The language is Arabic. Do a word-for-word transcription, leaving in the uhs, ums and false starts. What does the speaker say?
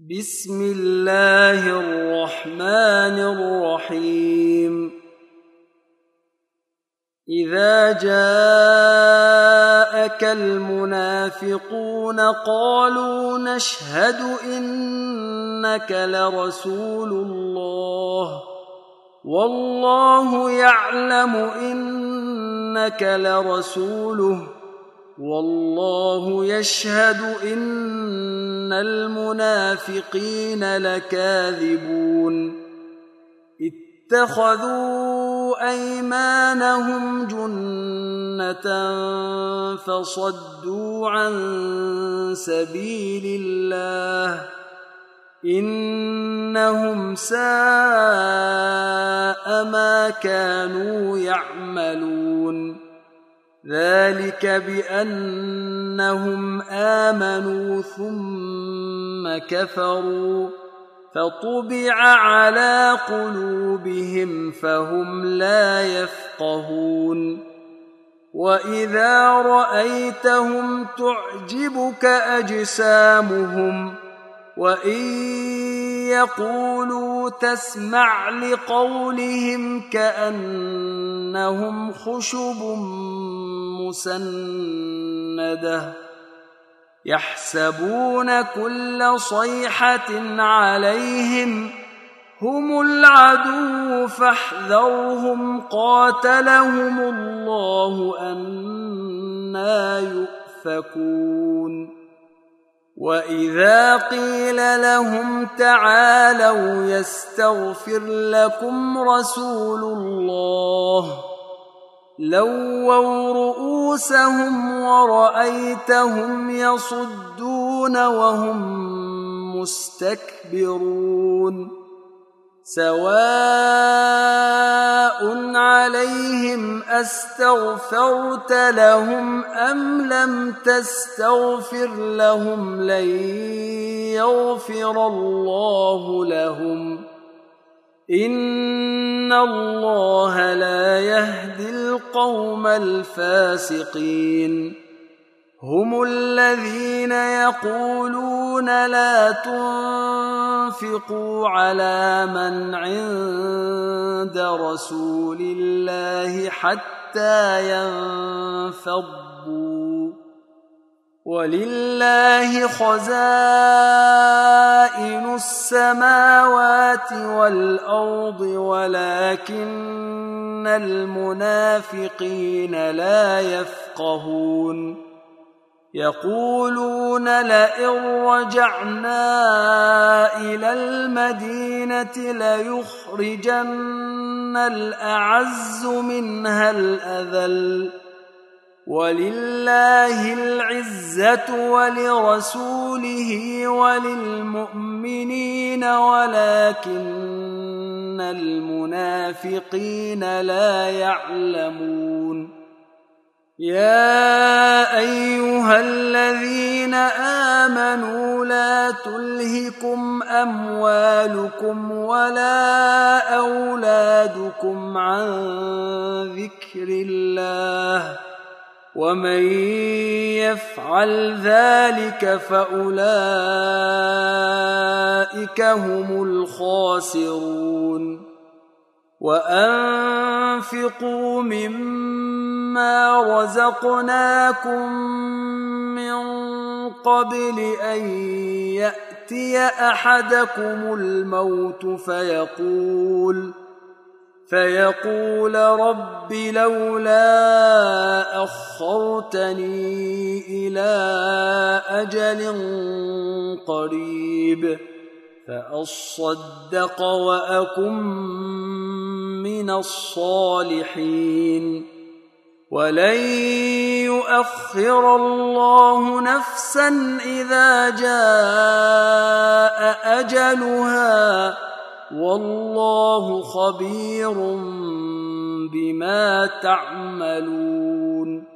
بسم الله الرحمن الرحيم إذا جاءك المنافقون قالوا نشهد إنك لرسول الله والله يعلم إنك لرسوله والله يشهد إن المنافقين لكاذبون اتخذوا أيمانهم جنة فصدوا عن سبيل الله إنهم ساء ما كانوا يعملون ذلك بأنهم آمنوا ثم كفروا فطبع على قلوبهم فهم لا يفقهون وإذا رأيتهم تعجبك أجسامهم وإن يقولوا تسمع لقولهم كأنهم خشب مسندة يحسبون كل صيحة عليهم هم العدو فاحذرهم قاتلهم الله أنى يؤفكون وإذا قيل لهم تعالوا يستغفر لكم رسول الله لووا رؤوسهم ورأيتهم يصدون وهم مستكبرون سواء عليهم أستغفرت لهم أم لم تستغفر لهم لن يغفر الله لهم إن الله لا يهدي القوم الفاسقين هم الذين يقولون لا تنفقوا على من عند رسول الله حتى ينفضوا ولله خزائن السماوات والأرض ولكن المنافقين لا يفقهون يقولون لئن رجعنا إلى المدينة ليخرجن الأعز منها الأذل ولله العزة ولرسوله وللمؤمنين ولكن المنافقين لا يعلمون يا أيها الذين آمنوا لا تلهكم أموالكم ولا أولادكم عن ذكر الله ومن يفعل ذلك فأولئك هم الخاسرون وأنفقوا مما رزقناكم من قبل أن يأتي أحدكم الموت فيقول فيقول رب لولا أخرتني إلى أجل قريب فأصدق وأكن من الصالحين ولن يؤخر الله نفسا إذا جاء أجلها والله خبير بما تعملون